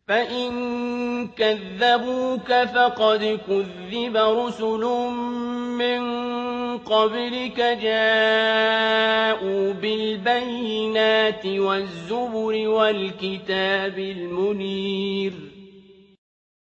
فَإِن كَذَّبُوكَ فَقَدْ كُذِّبَ رُسُلٌ مِّن قَبْلِكَ جَاءُوا بِالْبَيِّنَاتِ وَالزُّبُرِ وَالْكِتَابِ الْمُنِيرِ